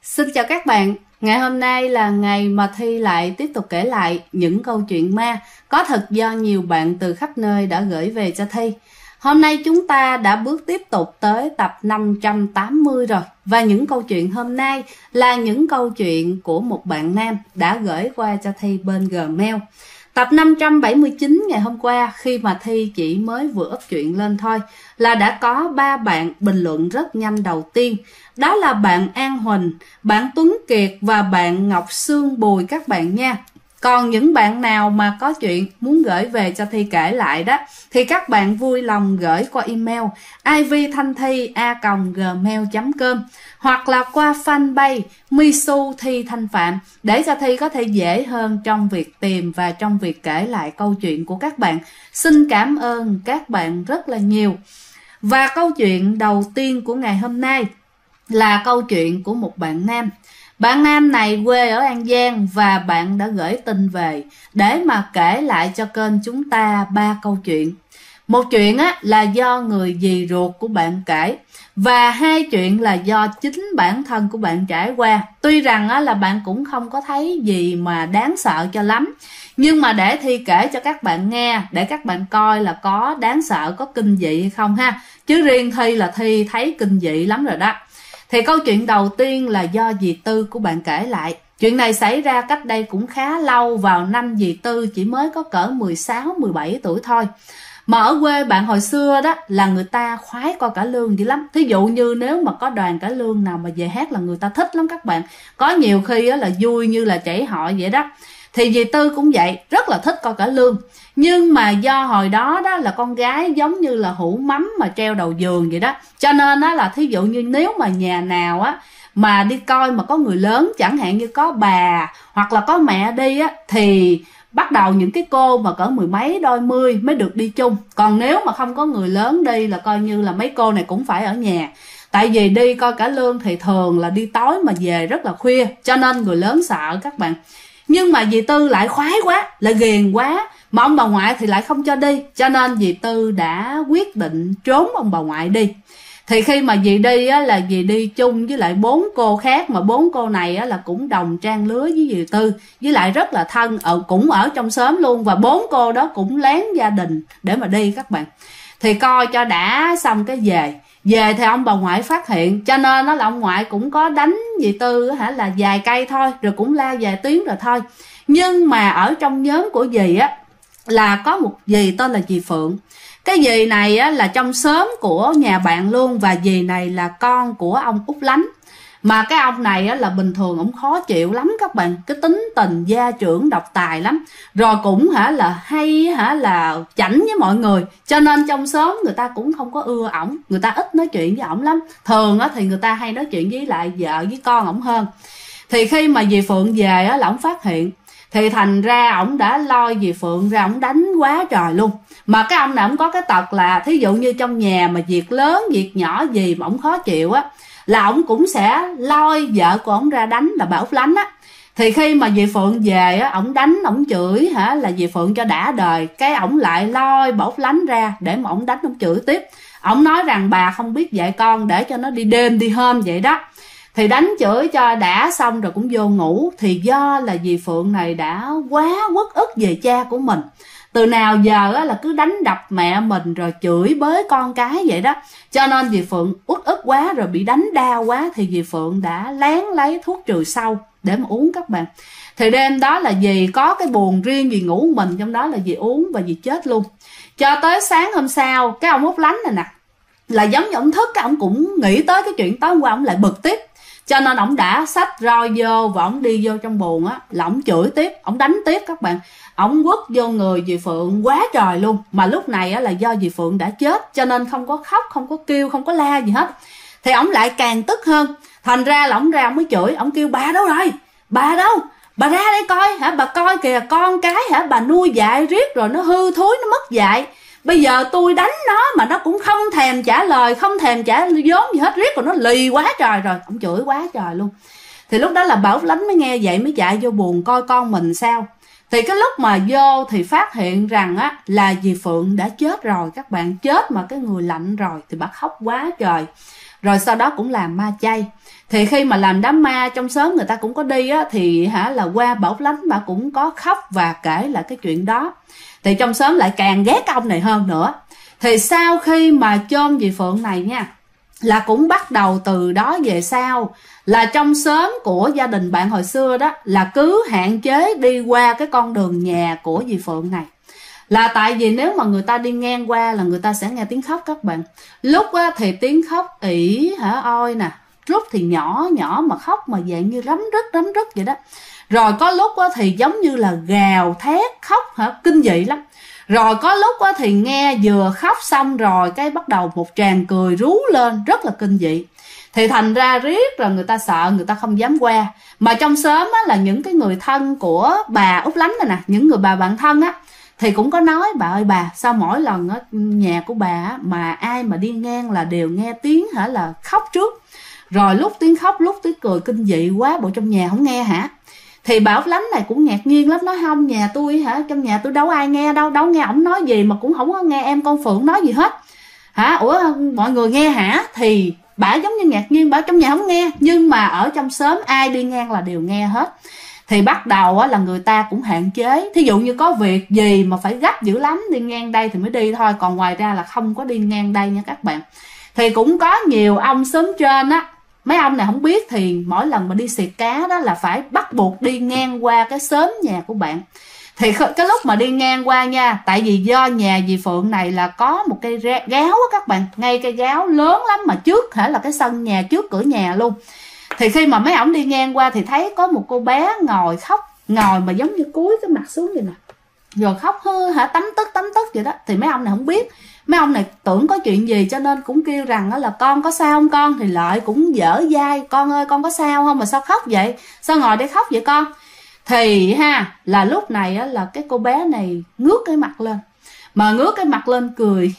Xin chào các bạn, ngày hôm nay là ngày mà Thi lại tiếp tục kể lại những câu chuyện ma có thật do nhiều bạn từ khắp nơi đã gửi về cho Thi. Hôm nay chúng ta đã bước tiếp tục tới tập 580 rồi. Và những câu chuyện hôm nay là những câu chuyện của một bạn nam đã gửi qua cho Thi bên Gmail. Tập 579 ngày hôm qua khi mà Thi chỉ mới vừa up chuyện lên thôi là đã có 3 bạn bình luận rất nhanh đầu tiên. Đó là bạn An Huỳnh, bạn Tuấn Kiệt và bạn Ngọc Sương Bùi các bạn nha. Còn những bạn nào mà có chuyện muốn gửi về cho Thi kể lại đó thì các bạn vui lòng gửi qua email ivthanthi@gmail.com hoặc là qua fanpage Misu Thi Thanh Phạm để cho Thi có thể dễ hơn trong việc tìm và trong việc kể lại câu chuyện của các bạn. Xin cảm ơn các bạn rất là nhiều. Và câu chuyện đầu tiên của ngày hôm nay là câu chuyện của một bạn nam. Bạn nam này quê ở An Giang và bạn đã gửi tin về để mà kể lại cho kênh chúng ta 3 câu chuyện. Một chuyện là do người dì ruột của bạn kể và 2 chuyện là do chính bản thân của bạn trải qua. Tuy rằng là bạn cũng không có thấy gì mà đáng sợ cho lắm, nhưng mà để Thi kể cho các bạn nghe để các bạn coi là có đáng sợ, có kinh dị hay không ha. Chứ riêng Thi là Thi thấy kinh dị lắm rồi đó. Thì câu chuyện đầu tiên là do dì Tư của bạn kể lại. Chuyện này xảy ra cách đây cũng khá lâu, vào năm dì Tư chỉ mới có cỡ 16-17 tuổi thôi. Mà ở quê bạn hồi xưa đó là người ta khoái coi cải lương dữ lắm. Thí dụ như nếu mà có đoàn cải lương nào mà về hát là người ta thích lắm các bạn. Có nhiều khi là vui như là chảy hội vậy đó. Thì dì Tư cũng vậy, rất là thích coi cải lương. Nhưng mà do hồi đó đó là con gái giống như là hũ mắm mà treo đầu giường vậy đó. Cho nên đó là thí dụ như nếu mà nhà nào mà đi coi mà có người lớn, chẳng hạn như có bà hoặc là có mẹ đi thì bắt đầu những cái cô mà cỡ mười mấy đôi mươi mới được đi chung. Còn nếu mà không có người lớn đi là coi như là mấy cô này cũng phải ở nhà. Tại vì đi coi cải lương thì thường là đi tối mà về rất là khuya, cho nên người lớn sợ các bạn. Nhưng mà dì Tư lại khoái quá, lại ghiền quá, mà ông bà ngoại thì lại không cho đi. Cho nên dì Tư đã quyết định trốn ông bà ngoại đi. Thì khi mà dì đi là dì đi chung với lại 4 cô khác, mà 4 cô này là cũng đồng trang lứa với dì Tư, với lại rất là thân, cũng ở trong xóm luôn. Và 4 cô đó cũng lén gia đình để mà đi các bạn. Thì coi cho đã xong cái về thì ông bà ngoại phát hiện, cho nên là ông ngoại cũng có đánh dì Tư là vài cây thôi, rồi cũng la vài tiếng rồi thôi. Nhưng mà ở trong nhóm của dì là có một dì tên là dì Phượng. Cái dì này là trong xóm của nhà bạn luôn, và dì này là con của ông Út Lánh. Mà cái ông này là bình thường ông khó chịu lắm các bạn, cái tính tình gia trưởng độc tài lắm, rồi cũng là hay là chảnh với mọi người, cho nên trong xóm người ta cũng không có ưa ổng, người ta ít nói chuyện với ổng lắm. Thường thì người ta hay nói chuyện với lại vợ với con ổng hơn. Thì khi mà dì Phượng về là ổng phát hiện, thì thành ra ổng đã lôi dì Phượng ra, ổng đánh quá trời luôn. Mà cái ông này ổng có cái tật là thí dụ như trong nhà mà việc lớn việc nhỏ gì mà ổng khó chịu là ổng cũng sẽ lôi vợ của ổng ra đánh, là bà Út Lánh Thì khi mà dì Phượng về ổng đánh, ổng chửi là dì Phượng cho đã đời, cái ổng lại lôi bà Út Lánh ra để mà ổng đánh, ổng chửi tiếp. Ổng nói rằng bà không biết dạy con, để cho nó đi đêm đi hôm vậy đó. Thì đánh chửi cho đã xong rồi cũng vô ngủ. Thì do là dì Phượng này đã quá uất ức về cha của mình, từ nào giờ là cứ đánh đập mẹ mình rồi chửi bới con cái vậy đó. Cho nên dì Phượng uất ức quá, rồi bị đánh đau quá, thì dì Phượng đã lén lấy thuốc trừ sâu để mà uống các bạn. Thì đêm đó là dì có cái buồng riêng, dì ngủ mình trong đó, là dì uống và dì chết luôn. Cho tới sáng hôm sau, cái ông Út Lánh này nè, là giống như ông thức, cái ông cũng nghĩ tới cái chuyện tối hôm qua, ông lại bực tiếp. Cho nên ổng đã xách roi vô và ổng đi vô trong buồng là ổng chửi tiếp, ổng đánh tiếp các bạn. Ổng quất vô người dì Phượng quá trời luôn. Mà lúc này là do dì Phượng đã chết, cho nên không có khóc, không có kêu, không có la gì hết. Thì ổng lại càng tức hơn. Thành ra là ổng ra ổng mới chửi, ổng kêu bà đâu rồi, bà đâu, bà ra đây coi bà coi kìa, con cái bà nuôi dạy riết rồi nó hư thối, nó mất dạy. Bây giờ tôi đánh nó mà nó cũng không thèm trả lời, không thèm trả vốn gì hết, riết rồi nó lì quá trời rồi. Ông chửi quá trời luôn. Thì lúc đó là bà Út Lánh mới nghe vậy mới chạy vô buồng coi con mình sao. Thì cái lúc mà vô thì phát hiện rằng là dì Phượng đã chết rồi các bạn, chết mà cái người lạnh rồi. Thì bà khóc quá trời. rồi sau đó cũng làm ma chay. Thì khi mà làm đám ma trong xóm người ta cũng có đi á, thì là qua bà Út Lánh bà cũng có khóc và kể lại cái chuyện đó. Thì trong xóm lại càng ghét ông này hơn nữa. Thì sau khi mà chôn dì Phượng này nha, là cũng bắt đầu từ đó về sau là trong xóm của gia đình bạn hồi xưa đó là cứ hạn chế đi qua cái con đường nhà của dì Phượng này. Là tại vì nếu mà người ta đi ngang qua là người ta sẽ nghe tiếng khóc các bạn. Lúc á, thì tiếng khóc ỉ oi nè, lúc thì nhỏ nhỏ mà khóc mà dạng như rắm rứt vậy đó. Rồi có lúc á, thì giống như là gào thét khóc kinh dị lắm. Rồi có lúc á, thì nghe vừa khóc xong rồi cái bắt đầu một tràng cười rú lên rất là kinh dị. Thì thành ra riết rồi người ta sợ, người ta không dám qua. Mà trong xóm á, là những cái người thân của bà Út Lánh này nè, những người bà bạn thân á, thì cũng có nói bà ơi bà, sao mỗi lần á, nhà của bà á, mà ai mà đi ngang là đều nghe tiếng là khóc trước. Rồi lúc tiếng khóc lúc tiếng cười kinh dị quá, bộ trong nhà không nghe hả? Thì bà Út Lánh này cũng ngạc nhiên lắm, nói không, nhà tôi trong nhà tôi đâu ai nghe đâu nghe ổng nói gì mà cũng không có nghe em con Phượng nói gì hết. Ủa mọi người nghe hả? Thì bà giống như ngạc nhiên, bà trong nhà không nghe, nhưng mà ở trong xóm ai đi ngang là đều nghe hết. Thì bắt đầu là người ta cũng hạn chế. Thí dụ như có việc gì mà phải gấp dữ lắm, đi ngang đây thì mới đi thôi, còn ngoài ra là không có đi ngang đây nha các bạn. Thì cũng có nhiều ông xóm trên á, mấy ông này không biết, thì mỗi lần mà đi xịt cá đó là phải bắt buộc đi ngang qua cái xóm nhà của bạn. Thì cái lúc mà đi ngang qua nha, tại vì do nhà dì Phượng này là có một cây gáo á các bạn, ngay cây gáo lớn lắm mà trước là cái sân nhà, trước cửa nhà luôn. Thì khi mà mấy ổng đi ngang qua thì thấy có một cô bé ngồi khóc, ngồi mà giống như cúi cái mặt xuống vậy nè, rồi khóc tấm tức vậy đó. Thì mấy ông này không biết, mấy ông này tưởng có chuyện gì cho nên cũng kêu rằng là con có sao không con. Thì Lợi cũng dở dai, con ơi con có sao không mà sao khóc vậy, sao ngồi đây khóc vậy con. Thì là lúc này là cái cô bé này ngước cái mặt lên, mà ngước cái mặt lên cười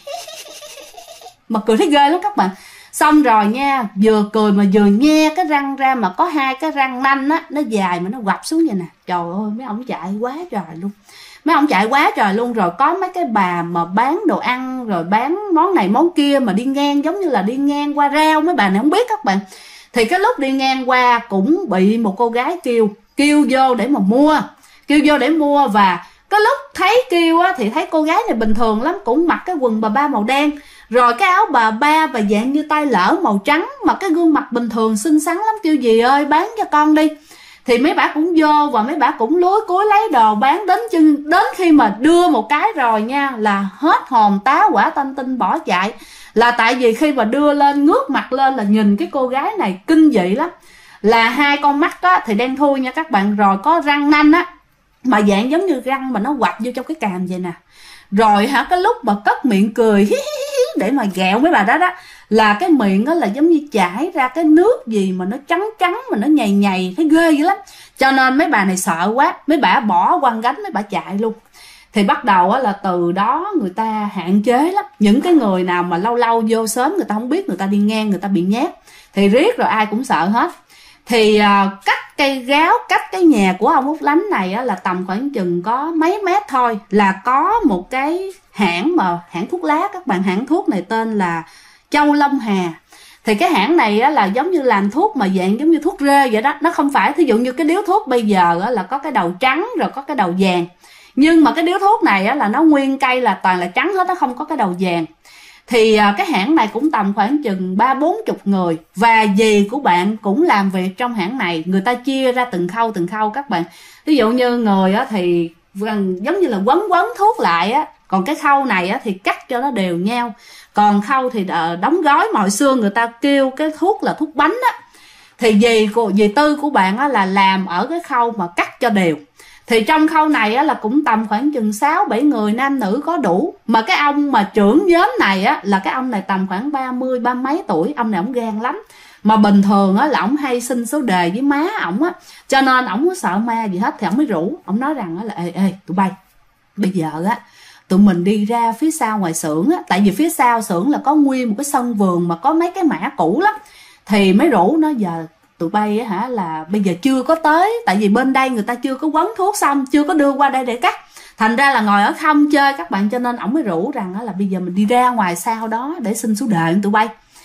mà cười thấy ghê lắm các bạn. Xong rồi nha, vừa cười mà vừa nhe cái răng ra, mà có hai cái răng nanh á, nó dài mà nó quặp xuống vậy nè. Trời ơi, mấy ông chạy quá trời luôn. Mấy ông chạy quá trời luôn. Rồi có mấy cái bà mà bán đồ ăn, rồi bán món này món kia mà đi ngang, giống như là đi ngang qua rau, mấy bà này không biết các bạn. Thì cái lúc đi ngang qua cũng bị một cô gái kêu vô để mà mua, kêu vô để mua. Và cái lúc thấy kêu á, thì thấy cô gái này bình thường lắm, cũng mặc cái quần bà ba màu đen, rồi cái áo bà ba và dạng như tay lỡ màu trắng, mà cái gương mặt bình thường xinh xắn lắm, kêu dì ơi bán cho con đi. Thì mấy bà cũng vô và mấy bà cũng lúi cúi lấy đồ bán, đến khi mà đưa một cái rồi nha là hết hồn tá quả tanh tinh bỏ chạy. Là tại vì khi mà đưa lên, ngước mặt lên là nhìn cái cô gái này kinh dị lắm, là hai con mắt á, thì đen thui nha các bạn, rồi có răng nanh á, mà dạng giống như răng mà nó quặp vô trong cái càm vậy nè. Rồi cái lúc mà cất miệng cười để mà ghẹo mấy bà đó là cái miệng đó là giống như chảy ra cái nước gì mà nó trắng trắng mà nó nhầy, thấy ghê dữ lắm. Cho nên mấy bà này sợ quá, mấy bà bỏ quăng gánh, mấy bà chạy luôn. Thì bắt đầu là từ đó người ta hạn chế lắm. Những cái người nào mà lâu lâu vô xóm người ta không biết, người ta đi ngang người ta bị nhát, thì riết rồi ai cũng sợ hết. Thì cách cây gáo, cách cái nhà của ông Út Lánh này là tầm khoảng chừng có mấy mét thôi, là có một cái hãng thuốc lá các bạn. Hãng thuốc này tên là Châu Long Hà. Thì cái hãng này là giống như làm thuốc mà dạng giống như thuốc rê vậy đó. Nó không phải thí dụ như cái điếu thuốc bây giờ là có cái đầu trắng rồi có cái đầu vàng, nhưng mà cái điếu thuốc này là nó nguyên cây là toàn là trắng hết, nó không có cái đầu vàng. Thì cái hãng này cũng tầm khoảng chừng 30-40 người. Và dì của bạn cũng làm việc trong hãng này. Người ta chia ra từng khâu các bạn. Ví dụ như người thì giống như là quấn thuốc lại á, còn cái khâu này thì cắt cho nó đều nhau. Còn khâu thì đóng gói, mà hồi xưa người ta kêu cái thuốc là thuốc bánh á. Thì dì Tư của bạn là làm ở cái khâu mà cắt cho đều. Thì trong khâu này là cũng tầm khoảng chừng 6-7 người, nam nữ có đủ. Mà cái ông mà trưởng nhóm này là cái ông này tầm khoảng 30 mấy tuổi. Ông này ổng gan lắm. Mà bình thường là ổng hay xin số đề với má ổng á, cho nên ổng có sợ ma gì hết. Thì ổng mới rủ, ổng nói rằng là ê tụi bay, bây giờ tụi mình đi ra phía sau ngoài xưởng á, tại vì phía sau xưởng là có nguyên một cái sân vườn mà có mấy cái mã cũ lắm. Thì mới rủ nó giờ tụi bay là bây giờ chưa có tới, tại vì bên đây người ta chưa có quấn thuốc xong, chưa có đưa qua đây để cắt, thành ra là ngồi ở không chơi các bạn. Cho nên ổng mới rủ rằng là bây giờ mình đi ra ngoài sau đó để xin số đề tụi bay.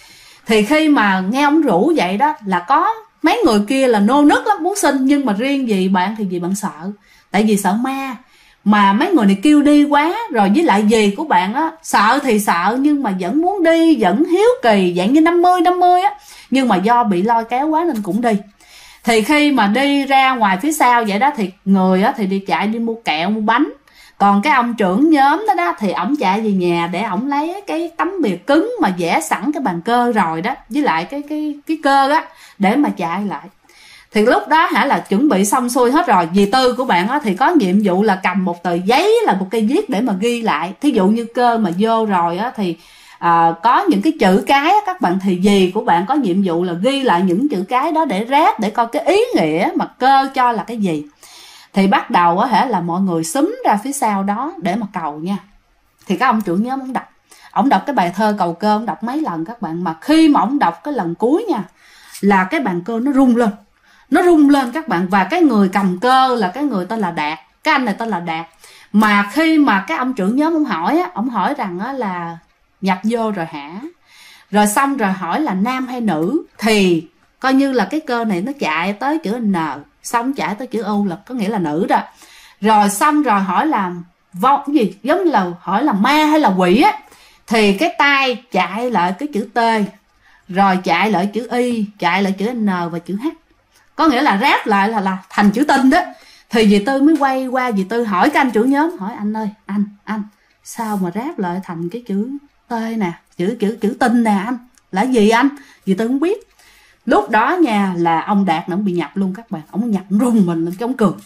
Thì khi mà nghe ông rủ vậy đó là có mấy người kia là nô nức lắm muốn xin, nhưng mà riêng dì bạn thì dì bạn sợ, tại vì sợ ma. Mà mấy người này kêu đi quá rồi, với lại dì của bạn á sợ thì sợ nhưng mà vẫn muốn đi, vẫn hiếu kỳ, dạng như 50-50 á, nhưng mà do bị lôi kéo quá nên cũng đi. Thì khi mà đi ra ngoài phía sau vậy đó thì người á thì đi chạy đi mua kẹo mua bánh, còn cái ông trưởng nhóm đó đó thì ổng chạy về nhà để ổng lấy cái tấm bìa cứng mà vẽ sẵn cái bàn cơ rồi đó, với lại cái cơ á để mà chạy lại. Thì lúc đó là chuẩn bị xong xuôi hết rồi, dì Tư của bạn á thì có nhiệm vụ là cầm một tờ giấy là một cây viết để mà ghi lại. Thí dụ như cơ mà vô rồi á thì có những cái chữ cái á, các bạn, thì dì của bạn có nhiệm vụ là ghi lại những chữ cái đó để ráp, để coi cái ý nghĩa mà cơ cho là cái gì. Thì bắt đầu á là mọi người xúm ra phía sau đó để mà cầu nha. Thì các ông trưởng nhóm ông đọc cái bài thơ cầu cơ, ông đọc mấy lần các bạn, mà khi mà ông đọc cái lần cuối nha là cái bàn cơ nó rung lên các bạn. Và cái người cầm cơ là cái người tên là Đạt, cái anh này tên là Đạt. Mà khi mà cái ông trưởng nhóm ông hỏi rằng á là nhập vô rồi hả, rồi xong rồi hỏi là nam hay nữ, thì coi như là cái cơ này nó chạy tới chữ N, xong chạy tới chữ U là có nghĩa là nữ đó. Rồi xong rồi hỏi là vong gì, giống như là hỏi là ma hay là quỷ á, thì cái tay chạy lại cái chữ T, rồi chạy lại chữ Y, chạy lại chữ N và chữ H, có nghĩa là ráp lại là thành chữ tinh đó. Thì dì Tư mới quay qua dì Tư hỏi cái anh trưởng nhóm, hỏi anh ơi, anh sao mà ráp lại thành cái chữ T nè, chữ tinh nè anh, là gì anh? Dì Tư không biết. Lúc đó nha là ông Đạt nó bị nhập luôn các bạn, ông nhập rung mình lên, cái ông cười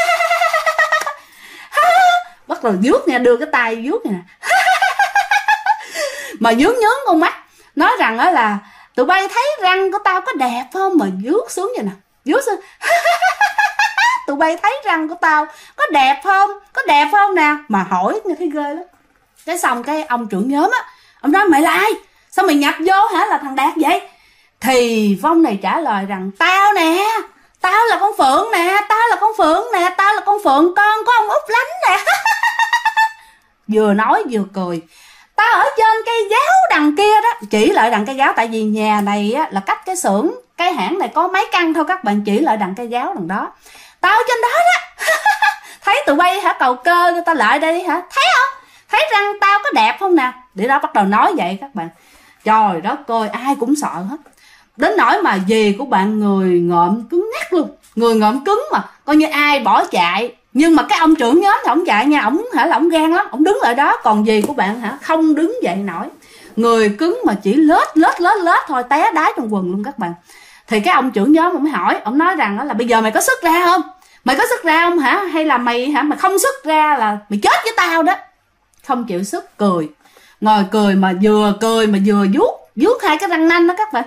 bắt đầu vuốt nha, đưa cái tay vuốt nè mà vuốt nhướng con mắt, nói rằng đó là tụi bay thấy răng của tao có đẹp không, mà vuốt xuống vậy nè, vuốt xuống tụi bay thấy răng của tao có đẹp không nè, mà hỏi nghe thấy ghê lắm. Cái xong cái ông trưởng nhóm á, ông nói mày là ai, sao mày nhập vô hả, là thằng Đạt vậy? Thì Vong này trả lời rằng tao nè, tao là con Phượng nè, tao là con Phượng con của ông Út Lánh nè vừa nói vừa cười. Tao ở trên cây gáo đằng kia đó, chỉ lại đằng cây gáo, tại vì nhà này á, là cách cái xưởng cái hãng này có mấy căn thôi các bạn, chỉ lại đằng cây gáo đằng đó. Tao ở trên đó đó thấy tụi bay hả cầu cơ, tao lại đây hả, thấy không, thấy răng tao có đẹp không nè. Để đó bắt đầu nói vậy các bạn, trời đất ơi ai cũng sợ hết, đến nỗi mà dì của bạn người ngợm cứng ngắc luôn, người ngợm cứng mà coi như ai bỏ chạy. Nhưng mà cái ông trưởng nhóm thì ổng chạy nha, ổng là ổng gan lắm, ổng đứng ở đó, còn dì của bạn không đứng dậy nổi, người cứng mà chỉ lết thôi, té đái trong quần luôn các bạn. Thì cái ông trưởng nhóm ổng hỏi, ổng nói rằng đó là bây giờ mày có sức ra không, hả, hay là mày không sức ra là mày chết với tao đó. Không chịu sức, ngồi cười mà vừa vuốt hai cái răng nanh đó các bạn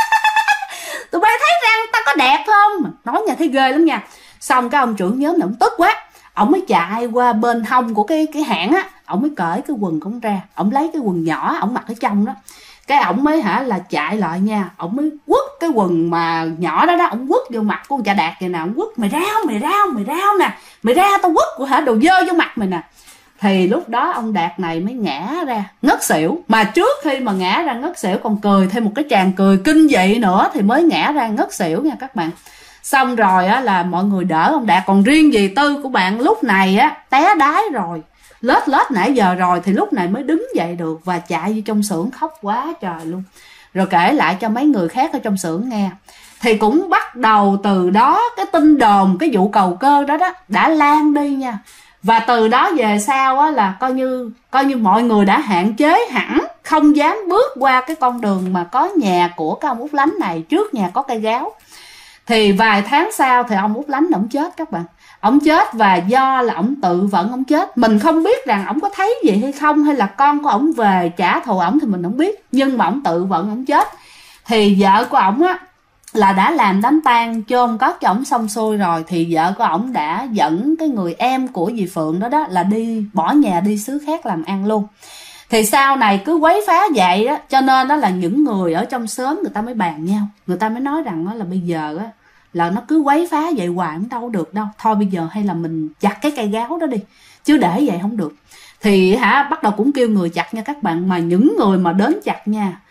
tụi bay thấy răng tao có đẹp không, nói nghe thấy ghê lắm nha. Xong cái ông trưởng nhóm này ổng tức quá, ổng mới chạy qua bên hông của cái hãng á, ổng mới cởi cái quần của ổng ra, ổng lấy cái quần nhỏ ổng mặc ở trong đó, cái ổng mới là chạy lại nha, ổng mới quất cái quần mà nhỏ đó ổng quất vô mặt của con cha Đạt vậy nè, ổng quất mày rao nè, mày ra tao quất của đồ dơ vô mặt mày nè. Thì lúc đó ông Đạt này mới ngã ra ngất xỉu, mà trước khi mà ngã ra ngất xỉu còn cười thêm một cái tràng cười kinh dị nữa thì mới ngã ra ngất xỉu nha các bạn. Xong rồi á là mọi người đỡ ông Đạt, còn riêng dì Tư của bạn lúc này á té đái rồi, lết nãy giờ rồi, thì lúc này mới đứng dậy được và chạy vô trong xưởng khóc quá trời luôn, rồi kể lại cho mấy người khác ở trong xưởng nghe. Thì cũng bắt đầu từ đó cái tin đồn cái vụ cầu cơ đó đã lan đi nha. Và từ đó về sau á là coi như mọi người đã hạn chế hẳn, không dám bước qua cái con đường mà có nhà của cái ông Út Lánh này, trước nhà có cây gáo. Thì vài tháng sau thì ông Út Lánh ổng chết các bạn. Ổng chết và do là ổng tự vận ổng chết. Mình không biết rằng ổng có thấy gì hay không, hay là con của ổng về trả thù ổng thì mình không biết. Nhưng mà ổng tự vận ổng chết. Thì vợ của ổng á là đã làm đám tang chôn cất cho ổng xong xuôi rồi, thì vợ của ổng đã dẫn cái người em của dì Phượng đó là đi bỏ nhà đi xứ khác làm ăn luôn. Thì sau này cứ quấy phá vậy đó, cho nên đó là những người ở trong xóm người ta mới bàn nhau, người ta mới nói rằng đó là bây giờ á là nó cứ quấy phá vậy hoài cũng đâu được đâu, thôi bây giờ hay là mình chặt cái cây gáo đó đi, chứ để vậy không được. Thì bắt đầu cũng kêu người chặt nha các bạn, mà những người mà đến chặt nha,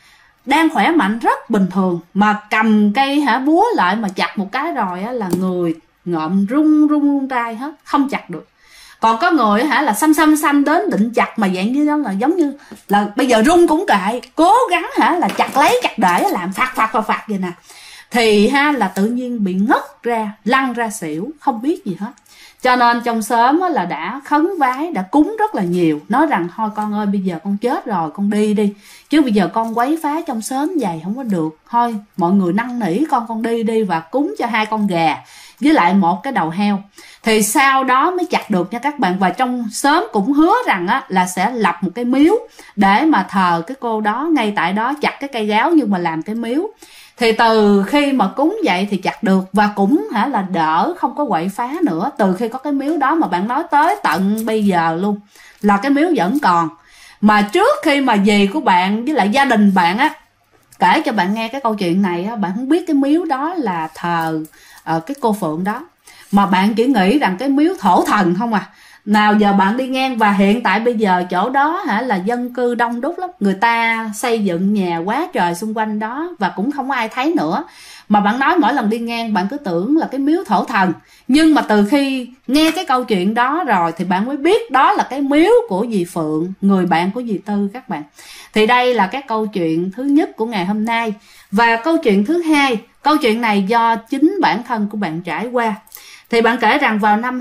đang khỏe mạnh rất bình thường, mà cầm cây búa lại mà chặt một cái rồi là người ngợm run tay hết, không chặt được. Còn có người là xăm đến định chặt mà dạng như đó là giống như là bây giờ run cũng kệ, cố gắng là chặt lấy chặt để làm phạt vậy nè, thì là tự nhiên bị ngất ra, lăn ra xỉu, không biết gì hết. Cho nên trong xóm là đã khấn vái, đã cúng rất là nhiều, nói rằng thôi con ơi, bây giờ con chết rồi, con đi, chứ bây giờ con quấy phá trong xóm vậy không có được, thôi mọi người năn nỉ con đi và cúng cho 2 con gà với lại 1 cái đầu heo. Thì sau đó mới chặt được nha các bạn. Và trong xóm cũng hứa rằng là sẽ lập một cái miếu để mà thờ cái cô đó, ngay tại đó chặt cái cây gáo nhưng mà làm cái miếu. Thì từ khi mà cúng vậy thì chặt được, và cũng là đỡ, không có quậy phá nữa. Từ khi có cái miếu đó mà bạn nói tới tận bây giờ luôn là cái miếu vẫn còn. Mà trước khi mà dì của bạn với lại gia đình bạn kể cho bạn nghe cái câu chuyện này bạn không biết cái miếu đó là thờ cái cô Phượng đó, mà bạn chỉ nghĩ rằng cái miếu thổ thần không à. Nào giờ bạn đi ngang, và hiện tại bây giờ chỗ đó là dân cư đông đúc lắm, người ta xây dựng nhà quá trời xung quanh đó và cũng không có ai thấy nữa. Mà bạn nói mỗi lần đi ngang bạn cứ tưởng là cái miếu thổ thần, nhưng mà từ khi nghe cái câu chuyện đó rồi thì bạn mới biết đó là cái miếu của dì Phượng, người bạn của dì Tư các bạn. Thì đây là cái câu chuyện thứ nhất của ngày hôm nay. Và câu chuyện thứ hai, câu chuyện này do chính bản thân của bạn trải qua. Thì bạn kể rằng vào năm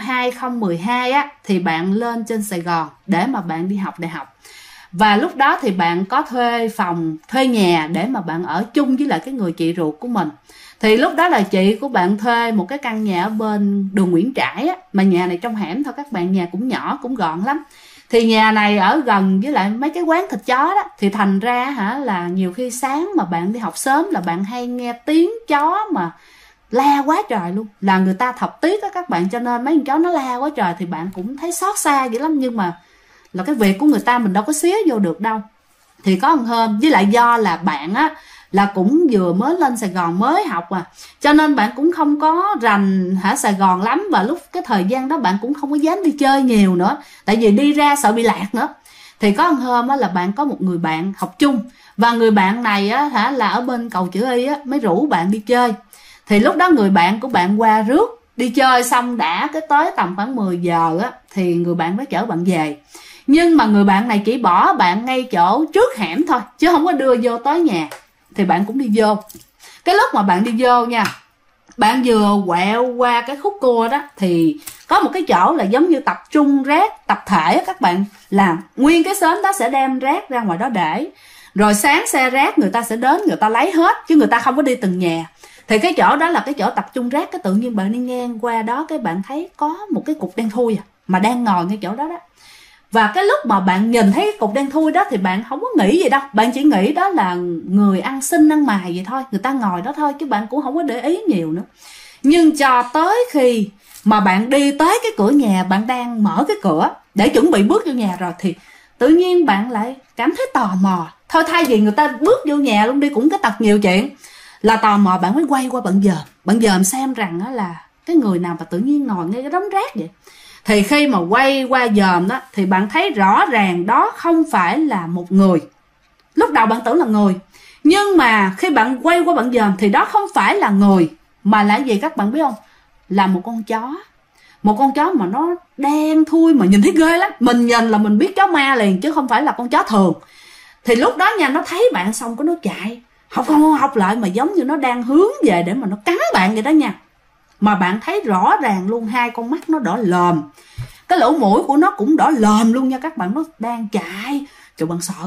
2012 thì bạn lên trên Sài Gòn để mà bạn đi học đại học. Và lúc đó thì bạn có thuê phòng, thuê nhà để mà bạn ở chung với lại cái người chị ruột của mình. Thì lúc đó là chị của bạn thuê một cái căn nhà ở bên đường Nguyễn Trãi mà nhà này trong hẻm thôi các bạn, nhà cũng nhỏ, cũng gọn lắm. Thì nhà này ở gần với lại mấy cái quán thịt chó đó, thì thành ra là nhiều khi sáng mà bạn đi học sớm là bạn hay nghe tiếng chó mà la quá trời luôn, là người ta thọc tiết đó các bạn, cho nên mấy con chó nó la quá trời thì bạn cũng thấy xót xa dữ lắm. Nhưng mà là cái việc của người ta mình đâu có xía vô được đâu. Thì có một hôm, với lại do là bạn là cũng vừa mới lên Sài Gòn mới học cho nên bạn cũng không có rành Sài Gòn lắm, và lúc cái thời gian đó bạn cũng không có dám đi chơi nhiều nữa, tại vì đi ra sợ bị lạc nữa. Thì có một hôm là bạn có một người bạn học chung, và người bạn này là ở bên cầu Chữ Y mới rủ bạn đi chơi. Thì lúc đó người bạn của bạn qua rước, đi chơi xong đã cái tới tầm khoảng 10 giờ thì người bạn mới chở bạn về. Nhưng mà người bạn này chỉ bỏ bạn ngay chỗ trước hẻm thôi, chứ không có đưa vô tới nhà. Thì bạn cũng đi vô. Cái lúc mà bạn đi vô nha, bạn vừa quẹo qua cái khúc cua đó thì có một cái chỗ là giống như tập trung rác tập thể các bạn, làm nguyên cái xóm đó sẽ đem rác ra ngoài đó để, rồi sáng xe rác người ta sẽ đến người ta lấy hết, chứ người ta không có đi từng nhà. Thì cái chỗ đó là cái chỗ tập trung rác, cái tự nhiên bạn đi ngang qua đó cái bạn thấy có một cái cục đen thui mà đang ngồi ngay chỗ đó đó. Và cái lúc mà bạn nhìn thấy cái cục đen thui đó thì bạn không có nghĩ gì đâu, bạn chỉ nghĩ đó là người ăn xin ăn mài vậy thôi, người ta ngồi đó thôi, chứ bạn cũng không có để ý nhiều nữa. Nhưng cho tới khi mà bạn đi tới cái cửa nhà, bạn đang mở cái cửa để chuẩn bị bước vô nhà rồi, thì tự nhiên bạn lại cảm thấy tò mò. Thôi thay vì người ta bước vô nhà luôn đi cũng cái tật nhiều chuyện, là tò mò bạn mới quay qua bạn dòm xem rằng là cái người nào mà tự nhiên ngồi ngay cái đống rác vậy. Thì khi mà quay qua dòm đó thì bạn thấy rõ ràng đó không phải là một người. Lúc đầu bạn tưởng là người, nhưng mà khi bạn quay qua bạn dòm thì đó không phải là người, mà là gì các bạn biết không? Là một con chó. Một con chó mà nó đen thui mà nhìn thấy ghê lắm. Mình nhìn là mình biết chó ma liền, chứ không phải là con chó thường. Thì lúc đó nha, nó thấy bạn xong có nó chạy học lại, mà giống như nó đang hướng về để mà nó cắn bạn vậy đó nha. Mà bạn thấy rõ ràng luôn, hai con mắt nó đỏ lòm, cái lỗ mũi của nó cũng đỏ lòm luôn nha các bạn. Nó đang chạy. Trời,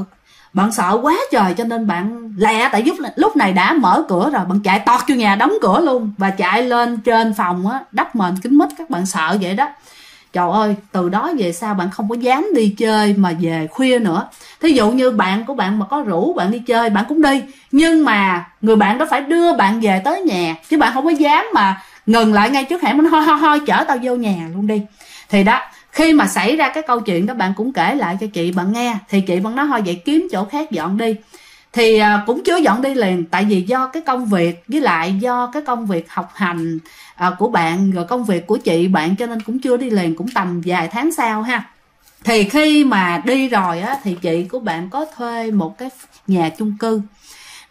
bạn sợ quá trời, cho nên bạn lẹ, tại lúc này đã mở cửa rồi, bạn chạy tọt vô nhà đóng cửa luôn, và chạy lên trên phòng đắp mền kín mít. Các bạn sợ vậy đó. Trời ơi, từ đó về sau bạn không có dám đi chơi mà về khuya nữa. Thí dụ như bạn của bạn mà có rủ bạn đi chơi, bạn cũng đi, nhưng mà người bạn đó phải đưa bạn về tới nhà, chứ bạn không có dám mà ngừng lại ngay trước hẻm, nó hoi chở tao vô nhà luôn đi. Thì đó, khi mà xảy ra cái câu chuyện đó, bạn cũng kể lại cho chị bạn nghe. Thì chị bạn nói thôi vậy kiếm chỗ khác dọn đi. Thì cũng chưa dọn đi liền, tại vì do cái công việc, với lại do cái công việc học hành của bạn, rồi công việc của chị bạn, cho nên cũng chưa đi liền, cũng tầm vài tháng sau ha. Thì khi mà đi rồi thì chị của bạn có thuê một cái nhà chung cư.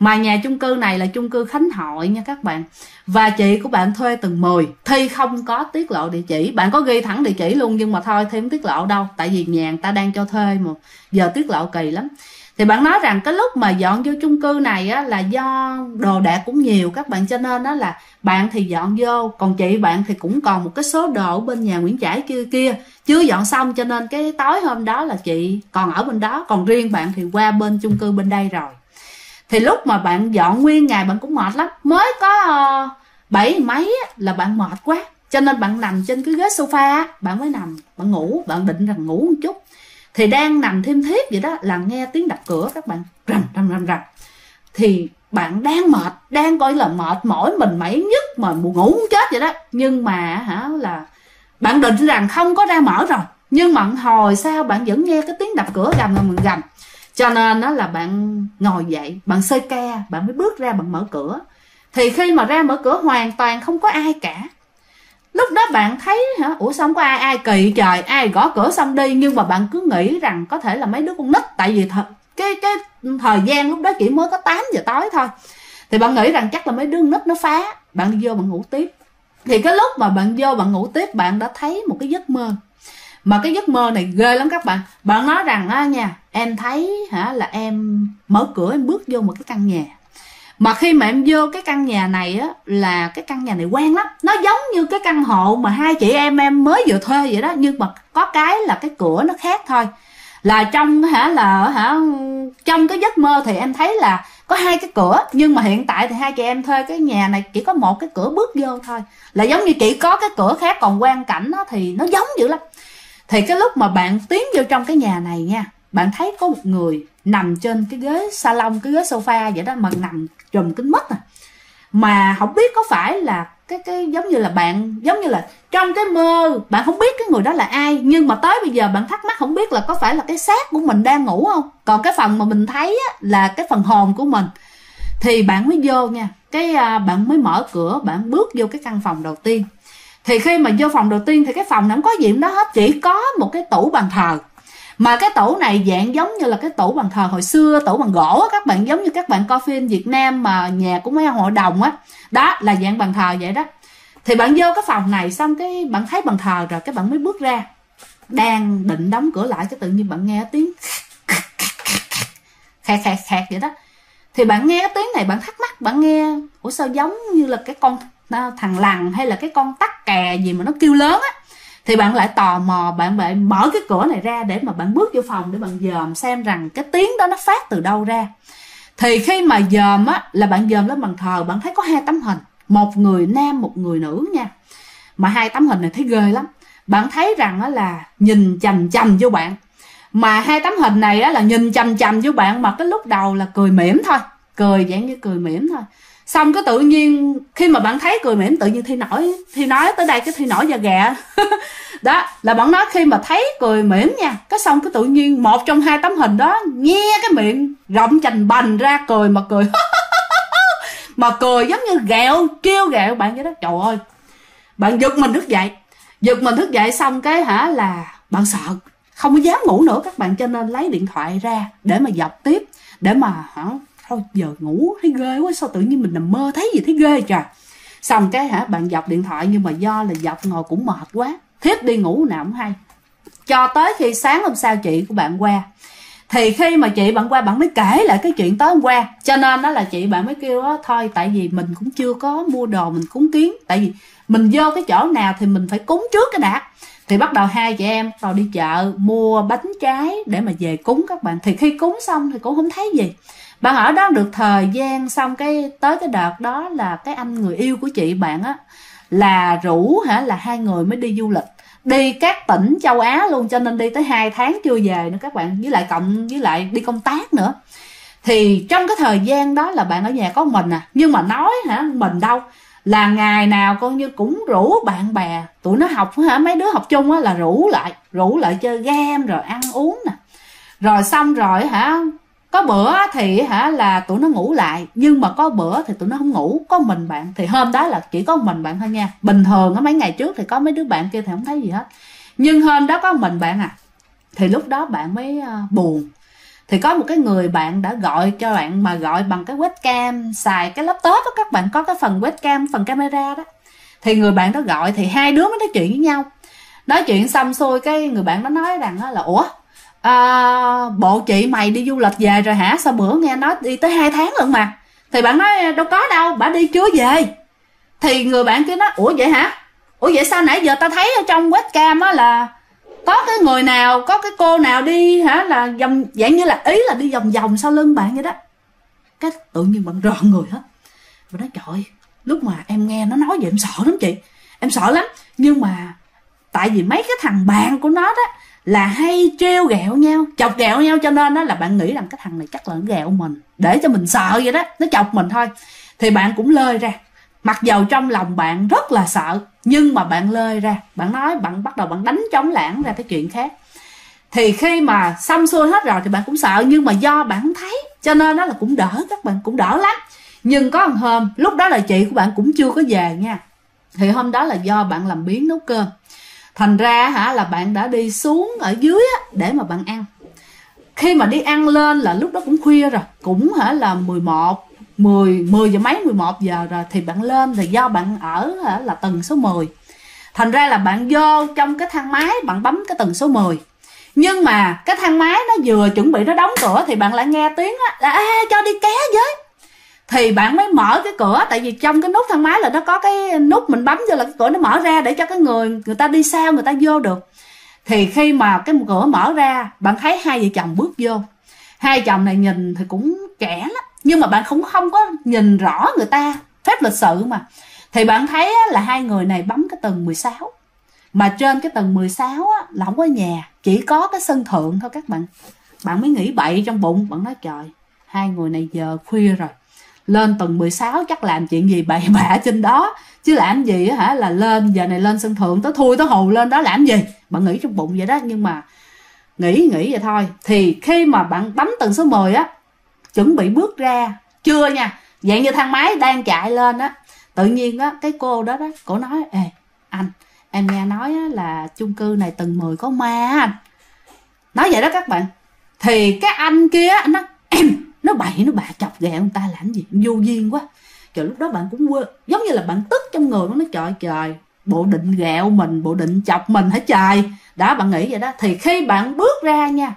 Mà nhà chung cư này là chung cư Khánh Hội nha các bạn. Và chị của bạn thuê tầng 10. Thi không có tiết lộ địa chỉ. Bạn có ghi thẳng địa chỉ luôn, nhưng mà thôi Thi không tiết lộ đâu, tại vì nhà người ta đang cho thuê mà giờ tiết lộ kỳ lắm. Thì bạn nói rằng cái lúc mà dọn vô chung cư này á, là do đồ đạc cũng nhiều các bạn, cho nên đó là bạn thì dọn vô, còn chị bạn thì cũng còn một cái số đồ ở bên nhà Nguyễn Trãi kia chưa dọn xong, cho nên cái tối hôm đó là chị còn ở bên đó, còn riêng bạn thì qua bên chung cư bên đây rồi. Thì lúc mà bạn dọn nguyên ngày bạn cũng mệt lắm, mới có 7 mấy là bạn mệt quá, cho nên bạn nằm trên cái ghế sofa, bạn mới nằm, bạn ngủ, bạn định rằng ngủ một chút. Thì đang nằm thêm thiếp vậy đó là nghe tiếng đập cửa các bạn, rầm rầm rầm rầm. Thì bạn đang mệt, đang coi là mệt mỏi mình mẩy nhất mà buồn ngủ muốn chết vậy đó. Nhưng mà là bạn định rằng không có ra mở rồi, nhưng mà hồi sau bạn vẫn nghe cái tiếng đập cửa gầm gầm gầm. Cho nên đó là bạn ngồi dậy, bạn xơi ca, bạn mới bước ra bạn mở cửa. Thì khi mà ra mở cửa hoàn toàn không có ai cả. Lúc đó bạn thấy ủa sao không có ai kỳ trời, ai gõ cửa xong đi. Nhưng mà bạn cứ nghĩ rằng có thể là mấy đứa con nít, tại vì cái thời gian lúc đó chỉ mới có 8 giờ tối thôi. Thì bạn nghĩ rằng chắc là mấy đứa con nít nó phá. Bạn đi vô bạn ngủ tiếp. Thì cái lúc mà bạn vô bạn ngủ tiếp, bạn đã thấy một cái giấc mơ. Mà cái giấc mơ này ghê lắm các bạn. Bạn nói rằng nha, em thấy là em mở cửa em bước vô một cái căn nhà. Mà khi mà em vô cái căn nhà này á, là cái căn nhà này quen lắm. Nó giống như cái căn hộ mà hai chị em mới vừa thuê vậy đó. Nhưng mà có cái là cái cửa nó khác thôi. Là trong trong cái giấc mơ thì em thấy là có 2 cái cửa. Nhưng mà hiện tại thì hai chị em thuê cái nhà này chỉ có 1 cái cửa bước vô thôi. Là giống như chỉ có cái cửa khác, còn quang cảnh đó thì nó giống dữ lắm. Thì cái lúc mà bạn tiến vô trong cái nhà này nha, bạn thấy có một người nằm trên cái ghế salon, cái ghế sofa vậy đó, mà nằm trùm kính mít à. Mà không biết có phải là cái giống như là bạn, giống như là trong cái mơ bạn không biết cái người đó là ai, nhưng mà tới bây giờ bạn thắc mắc không biết là có phải là cái xác của mình đang ngủ không, còn cái phần mà mình thấy á, là cái phần hồn của mình. Thì bạn mới vô nha, bạn mới mở cửa, bạn bước vô cái căn phòng đầu tiên. Thì khi mà vô phòng đầu tiên thì cái phòng này không có gì đó hết, chỉ có một cái tủ bàn thờ. Mà cái tủ này dạng giống như là cái tủ bàn thờ hồi xưa, tủ bằng gỗ á các bạn, giống như các bạn coi phim Việt Nam mà nhà của mấy hội đồng á. Đó là dạng bàn thờ vậy đó. Thì bạn vô cái phòng này xong cái bạn thấy bàn thờ rồi, cái bạn mới bước ra. Đang định đóng cửa lại cái tự nhiên bạn nghe tiếng khẹt khẹt khẹt vậy đó. Thì bạn nghe cái tiếng này bạn thắc mắc, bạn nghe ủa sao giống như là cái con thằng lằn hay là cái con tắc kè gì mà nó kêu lớn á. Thì bạn lại tò mò, bạn lại mở cái cửa này ra để mà bạn bước vô phòng để bạn dòm xem rằng cái tiếng đó nó phát từ đâu ra. Thì khi mà dòm á, là bạn dòm lên bàn thờ, bạn thấy có 2 tấm hình, một người nam một người nữ nha. Mà 2 tấm hình này thấy ghê lắm. Bạn thấy rằng á là nhìn chằm chằm vô bạn. Mà 2 tấm hình này á là nhìn chằm chằm vô bạn, mà cái lúc đầu là cười mỉm thôi, cười dạng như cười mỉm thôi. Xong cái tự nhiên khi mà bạn thấy cười mỉm, tự nhiên Thi nói tới đây cái Thi nổi da gà. Đó là bạn nói khi mà thấy cười mỉm nha, cái xong cái tự nhiên một trong 2 tấm hình đó nghe cái miệng rộng chành bành ra cười, mà cười mà cười giống như gẹo, kêu gẹo bạn vậy đó. Trời ơi, bạn giật mình thức dậy xong cái là bạn sợ không có dám ngủ nữa các bạn, cho nên lấy điện thoại ra để mà dọc tiếp, để mà thôi giờ ngủ thấy ghê quá, sao tự nhiên mình nằm mơ thấy gì thấy ghê trời. Xong cái bạn dọc điện thoại, nhưng mà do là dọc ngồi cũng mệt quá, thiếp đi ngủ nào cũng hay. Cho tới khi sáng hôm sau chị của bạn qua, thì khi mà chị bạn qua bạn mới kể lại cái chuyện tối hôm qua. Cho nên đó là chị bạn mới kêu đó, thôi tại vì mình cũng chưa có mua đồ mình cúng kiến, tại vì mình vô cái chỗ nào thì mình phải cúng trước cái đã. Thì bắt đầu hai chị em rồi đi chợ mua bánh trái để mà về cúng các bạn. Thì khi cúng xong thì cũng không thấy gì. Bạn ở đó được thời gian, xong cái tới cái đợt đó là cái anh người yêu của chị bạn á là rủ là 2 người mới đi du lịch, đi các tỉnh châu Á luôn, cho nên đi tới 2 tháng chưa về nữa các bạn, với lại cộng với lại đi công tác nữa. Thì trong cái thời gian đó là bạn ở nhà có mình nhưng mà nói mình đâu, là ngày nào coi như cũng rủ bạn bè tụi nó học mấy đứa học chung là rủ lại chơi game rồi ăn uống nè. Rồi xong rồi có bữa thì là tụi nó ngủ lại, nhưng mà có bữa thì tụi nó không ngủ, có mình bạn. Thì hôm đó là chỉ có mình bạn thôi nha. Bình thường mấy ngày trước thì có mấy đứa bạn kia thì không thấy gì hết, nhưng hôm đó có mình bạn thì lúc đó bạn mới buồn. Thì có một cái người bạn đã gọi cho bạn, mà gọi bằng cái webcam, xài cái laptop đó các bạn, có cái phần webcam, phần camera đó. Thì người bạn đó gọi, thì hai đứa mới nói chuyện với nhau. Nói chuyện xong xuôi cái người bạn đó nói rằng là ủa, bộ chị mày đi du lịch về rồi hả? Sao bữa nghe nói đi tới 2 tháng lận mà. Thì bạn nói đâu có đâu, bà đi chưa về. Thì người bạn kia nói ủa vậy hả? Ủa vậy sao nãy giờ ta thấy ở trong webcam á là có cái người nào, có cái cô nào đi hả, là vòng, dạng như là ý là đi vòng vòng sau lưng bạn vậy đó. Cái tự nhiên bạn rợn người hết. Và nói trời, lúc mà em nghe nó nói vậy em sợ lắm chị, em sợ lắm. Nhưng mà tại vì mấy cái thằng bạn của nó đó là hay trêu ghẹo nhau, chọc ghẹo nhau, cho nên đó là bạn nghĩ rằng cái thằng này chắc là nó ghẹo mình để cho mình sợ vậy đó, nó chọc mình thôi. Thì bạn cũng lơi ra, mặc dầu trong lòng bạn rất là sợ, nhưng mà bạn lơi ra, bạn nói, bạn bắt đầu bạn đánh trống lãng ra cái chuyện khác. Thì khi mà xong xuôi hết rồi thì bạn cũng sợ, nhưng mà do bạn không thấy cho nên đó là cũng đỡ, các bạn cũng đỡ lắm. Nhưng có một hôm, lúc đó là chị của bạn cũng chưa có về nha. Thì hôm đó là do bạn làm biếng nấu cơm, thành ra hả là bạn đã đi xuống ở dưới á, để mà bạn ăn. Khi mà đi ăn lên là lúc đó cũng khuya rồi, cũng hả là 10 giờ mấy, 11 giờ rồi. Thì bạn lên, thì do bạn ở hả là tầng số 10, thành ra là bạn vô trong cái thang máy, bạn bấm cái tầng số 10. Nhưng mà cái thang máy nó vừa chuẩn bị nó đóng cửa thì bạn lại nghe tiếng á là cho đi ké với. Thì bạn mới mở cái cửa, tại vì trong cái nút thang máy là nó có cái nút mình bấm vô là cái cửa nó mở ra để cho cái người ta đi sau người ta vô được. Thì khi mà cái cửa mở ra, bạn thấy hai vợ chồng bước vô. Hai chồng này nhìn thì cũng trẻ lắm, nhưng mà bạn cũng không có nhìn rõ người ta, phép lịch sự mà. Thì bạn thấy là hai người này bấm cái tầng 16. Mà trên cái tầng 16 á, là không có nhà, chỉ có cái sân thượng thôi các bạn. Bạn mới nghĩ bậy trong bụng, bạn nói trời, hai người này giờ khuya rồi, lên tầng 16 chắc làm chuyện gì bậy bạ trên đó, chứ làm gì hả là lên giờ này lên sân thượng tới thui tới hù lên đó làm gì. Bạn nghĩ trong bụng vậy đó, nhưng mà nghĩ vậy thôi. Thì khi mà bạn bấm tầng số 10 á, chuẩn bị bước ra, chưa nha, dạng như thang máy đang chạy lên á, tự nhiên á cái cô đó cổ nói ê anh, em nghe nói á, là chung cư này tầng 10 có ma anh. Nói vậy đó các bạn. Thì cái anh kia anh nói em, nó bậy nó bạ chọc ghẹo người ta làm gì, vô duyên quá. Trời, lúc đó bạn cũng quên, giống như là bạn tức trong người, nó nói trời, bộ định ghẹo mình, bộ định chọc mình hả trời. Đó, bạn nghĩ vậy đó. Thì khi bạn bước ra nha,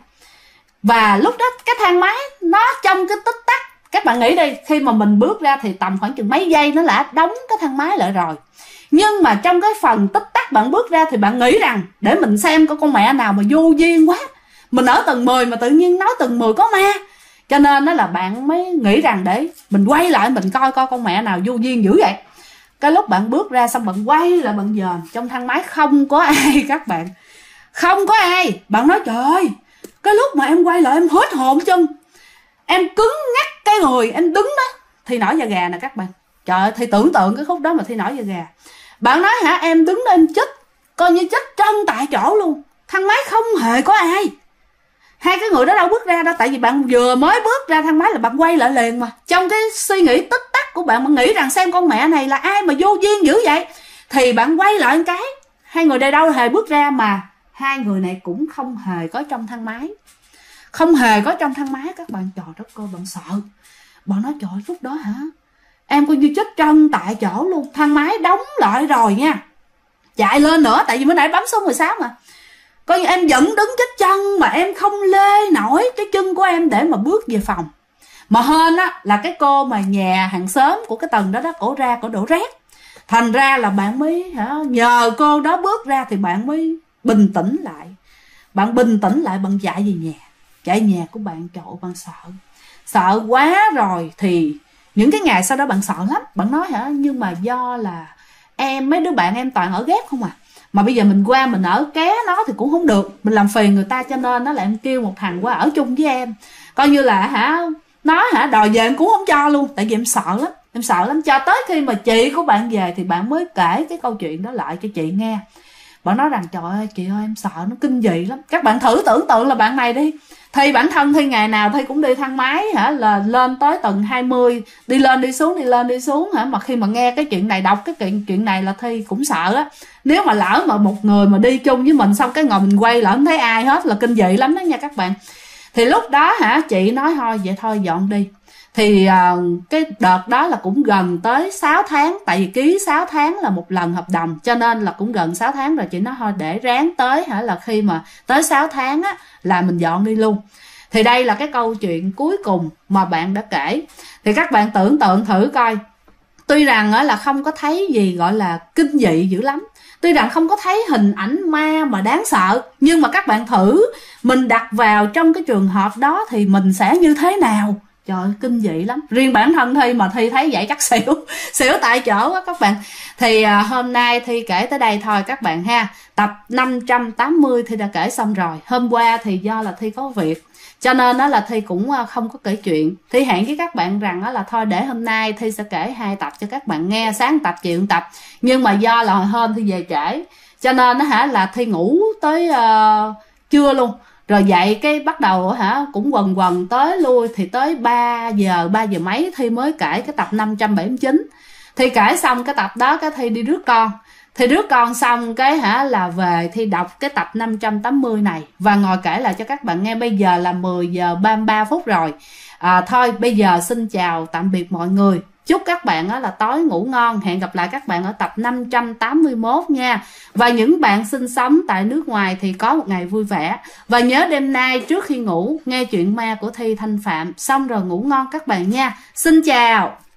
và lúc đó cái thang máy nó trong cái tích tắc, các bạn nghĩ đi, khi mà mình bước ra thì tầm khoảng chừng mấy giây nó đã đóng cái thang máy lại rồi. Nhưng mà trong cái phần tích tắc bạn bước ra thì bạn nghĩ rằng để mình xem có con mẹ nào mà vô duyên quá, mình ở tầng 10 mà tự nhiên nói tầng 10 có ma. Cho nên đó là bạn mới nghĩ rằng để mình quay lại mình coi con mẹ nào vô duyên dữ vậy. Cái lúc bạn bước ra xong bạn quay lại bạn dòm, trong thang máy không có ai các bạn, không có ai. Bạn nói trời ơi, cái lúc mà em quay lại em hết hồn chân, em cứng ngắc cái người, em đứng đó thì nổi da gà nè các bạn. Trời ơi, thì tưởng tượng cái khúc đó mà thì nổi da gà. Bạn nói hả, em đứng đó em chết, coi như chết chân tại chỗ luôn. Thang máy không hề có ai, hai cái người đó đâu bước ra đâu, tại vì bạn vừa mới bước ra thang máy là bạn quay lại liền mà. Trong cái suy nghĩ tích tắc của bạn, bạn nghĩ rằng xem con mẹ này là ai mà vô duyên dữ vậy. Thì bạn quay lại một cái, hai người đây đâu hề bước ra, mà hai người này cũng không hề có trong thang máy, không hề có trong thang máy các bạn. Trời đất ơi, bạn sợ. Bạn nói trời, lúc đó hả, em coi như chết chân tại chỗ luôn. Thang máy đóng lại rồi nha, chạy lên nữa, tại vì mới nãy bấm số 16 mà. Coi như em vẫn đứng chết chân mà em không lê nổi cái chân của em để mà bước về phòng. Mà hên á là cái cô mà nhà hàng xóm của cái tầng đó cổ ra cổ đổ rác. Thành ra là bạn mới nhờ cô đó bước ra thì bạn mới bình tĩnh lại. Bạn bình tĩnh lại, bạn chạy về nhà. Chạy nhà của bạn, trời ơi, bạn sợ quá rồi. Thì những cái ngày sau đó bạn sợ lắm. Bạn nói nhưng mà do là mấy đứa bạn em toàn ở ghép không à, mà bây giờ mình qua mình ở ké nó thì cũng không được, mình làm phiền người ta, cho nên nó là em kêu một thằng qua ở chung với em, coi như là nó đòi về em cũng không cho luôn, tại vì em sợ lắm. Cho tới khi mà chị của bạn về thì bạn mới kể cái câu chuyện đó lại cho chị nghe. Bạn nói rằng trời ơi chị ơi, em sợ nó kinh dị lắm. Các bạn thử tưởng tượng là bạn này đi, thì bản thân thì ngày nào thì cũng đi thang máy là lên tới tầng 20, đi lên đi xuống mà khi mà nghe cái chuyện này, đọc cái chuyện này là Thi cũng sợ á. Nếu mà lỡ mà một người mà đi chung với mình xong cái ngồi mình quay lỡ không thấy ai hết là kinh dị lắm đó nha các bạn. Thì lúc đó hả, chị nói thôi vậy thôi dọn đi. Thì cái đợt đó là cũng gần tới 6 tháng, tại vì ký 6 tháng là một lần hợp đồng, cho nên là cũng gần 6 tháng rồi. Chị nói thôi để ráng tới hả, là khi mà tới 6 tháng á là mình dọn đi luôn. Thì đây là cái câu chuyện cuối cùng mà bạn đã kể. Thì các bạn tưởng tượng thử coi, tuy rằng là không có thấy gì gọi là kinh dị dữ lắm, tuy rằng không có thấy hình ảnh ma mà đáng sợ, nhưng mà các bạn thử mình đặt vào trong cái trường hợp đó thì mình sẽ như thế nào? Trời ơi, kinh dị lắm. Riêng bản thân Thi mà Thi thấy vậy chắc xỉu tại chỗ á các bạn. Thì hôm nay Thi kể tới đây thôi các bạn ha. Tập 580 Thi đã kể xong rồi. Hôm qua thì do là Thi có việc, cho nên đó là Thi cũng không có kể chuyện. Thi hẹn với các bạn rằng đó là thôi để hôm nay Thi sẽ kể 2 tập cho các bạn nghe, sáng tập chiều tập. Nhưng mà do là hồi hôm Thi về trễ, cho nên là Thi ngủ tới trưa luôn. Rồi dậy cái bắt đầu cũng quần tới lui, thì tới 3 giờ mấy Thi mới kể cái tập 579. Thi kể xong cái tập đó cái Thi đi rước con. Thì rước con xong cái là về Thi đọc cái tập 580 này và ngồi kể lại cho các bạn nghe. Bây giờ là 10 giờ 33 phút rồi. Thôi bây giờ xin chào tạm biệt mọi người. Chúc các bạn là tối ngủ ngon. Hẹn gặp lại các bạn ở tập 581 nha. Và những bạn sinh sống tại nước ngoài thì có một ngày vui vẻ. Và nhớ đêm nay trước khi ngủ nghe chuyện ma của Thi Thanh Phạm. Xong rồi ngủ ngon các bạn nha. Xin chào.